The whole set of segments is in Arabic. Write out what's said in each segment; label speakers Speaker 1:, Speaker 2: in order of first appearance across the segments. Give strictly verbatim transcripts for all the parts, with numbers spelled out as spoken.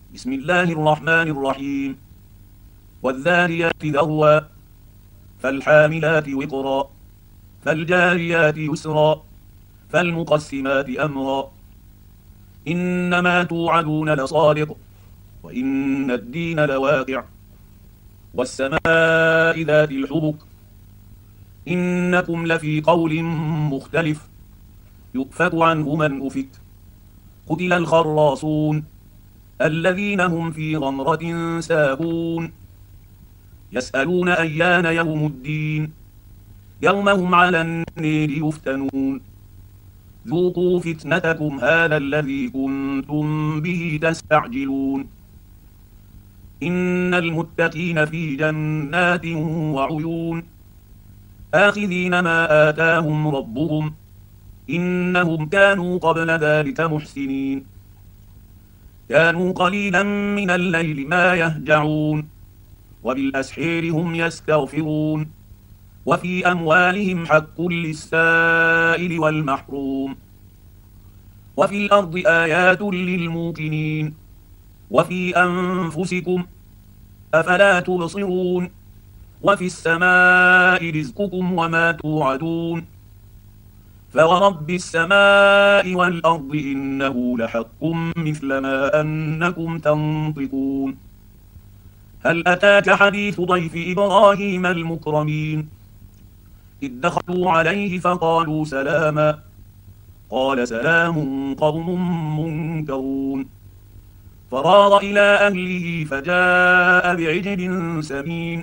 Speaker 1: بسم الله الرحمن الرحيم. والذاريات ذروا فالحاملات وقرا فالجاريات يسرا فالمقسمات أمرا إنما توعدون لصادق وإن الدين لواقع والسماء ذات الحبك إنكم لفي قول مختلف يؤفك عنه من أفك قتل الخراصون الذين هم في غمرة ساهون يسألون أيان يوم الدين يوم هم على النير يفتنون ذوقوا فتنتكم هذا الذي كنتم به تستعجلون إن المتقين في جنات وعيون آخذين ما آتاهم ربهم إنهم كانوا قبل ذلك محسنين كانوا قليلا من الليل ما يهجعون وبالأسحير هم يستغفرون وفي أموالهم حق للسائل والمحروم وفي الأرض آيات للموقنين وفي أنفسكم أفلا تبصرون وفي السماء رزقكم وما توعدون فورب السماء والأرض إنه لحق مثل ما أنكم تنطقون هل أتاك حديث ضيف إبراهيم المكرمين إذ دخلوا عليه فقالوا سلاما قال سلام قوم منكرون فراغ إلى أهله فجاء بعجل سمين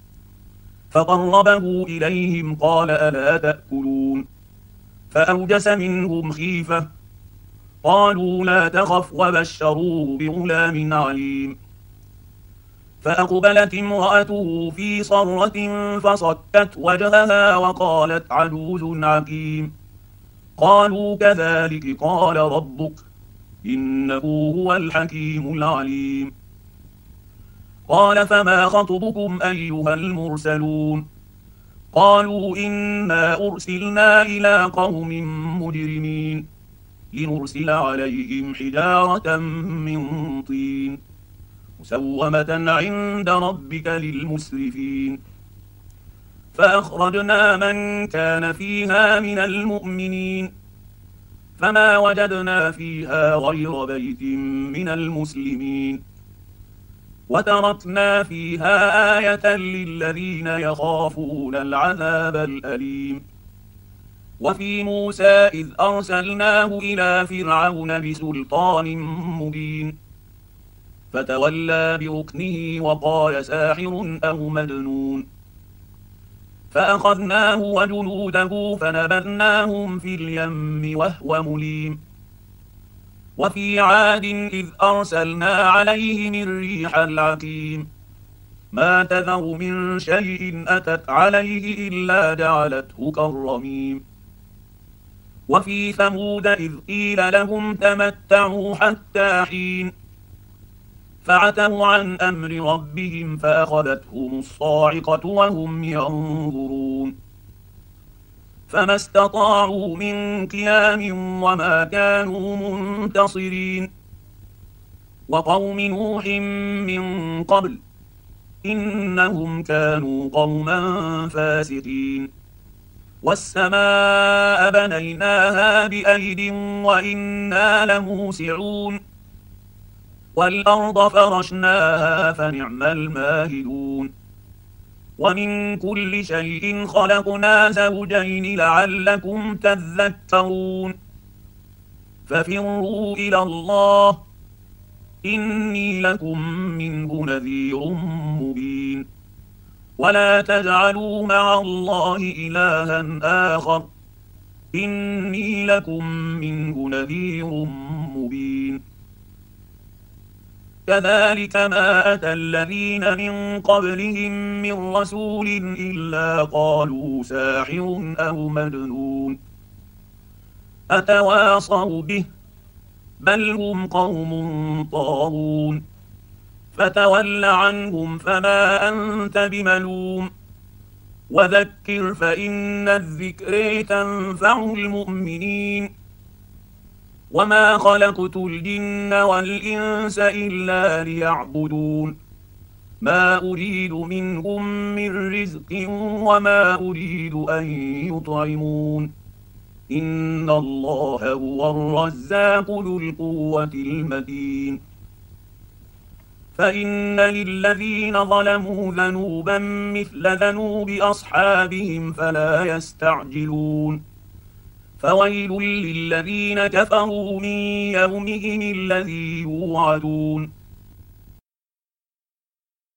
Speaker 1: فقربه إليهم قال ألا تأكلون فأوجس منهم خيفة قالوا لا تخف وبشروه بغلام عليم فأقبلت امرأته في صرة فصكت وجهها وقالت عجوز عقيم قالوا كذلك قال ربك إنه هو الحكيم العليم قال فما خطبكم أيها المرسلون قالوا إنا أرسلنا إلى قوم مجرمين لنرسل عليهم حجارة من طين مسومة عند ربك للمسرفين فأخرجنا من كان فيها من المؤمنين فما وجدنا فيها غير بيت من المسلمين وتركنا فيها آية للذين يخافون العذاب الأليم وفي موسى إذ أرسلناه إلى فرعون بسلطان مبين فتولى بركنه وقال ساحر أو مجنون فأخذناه وجنوده فنبذناهم في اليم وهو مليم وفي عاد إذ أرسلنا عليهم الريح العقيم ما تذر من شيء أتت عليه إلا جعلته كالرميم وفي ثمود إذ قيل لهم تمتعوا حتى حين فعتوا عن أمر ربهم فأخذتهم الصاعقة وهم ينظرون فما استطاعوا من قيام وما كانوا منتصرين وقوم نوح من قبل إنهم كانوا قوما فاسقين والسماء بنيناها بأيد وإنا لموسعون والأرض فرشناها فنعم الماهدون ومن كل شيء خلقنا زوجين لعلكم تذكرون ففروا إلى الله إني لكم منه نذير مبين ولا تجعلوا مع الله إلها آخر إني لكم منه نذير مبين كذلك ما أتى الذين من قبلهم من رسول إلا قالوا ساحر أو مجنون أتواصوا به بل هم قوم طاغون فتول عنهم فما أنت بملوم وذكر فإن الذكر تنفع المؤمنين وما خلقت الجن والإنس إلا ليعبدون ما أريد منهم من رزق وما أريد أن يطعمون إن الله هو الرزاق ذو القوة المتين فإن للذين ظلموا ذنوبا مثل ذنوب أصحابهم فلا يستعجلون فويل للذين كفروا من يومهم الذي يوعدون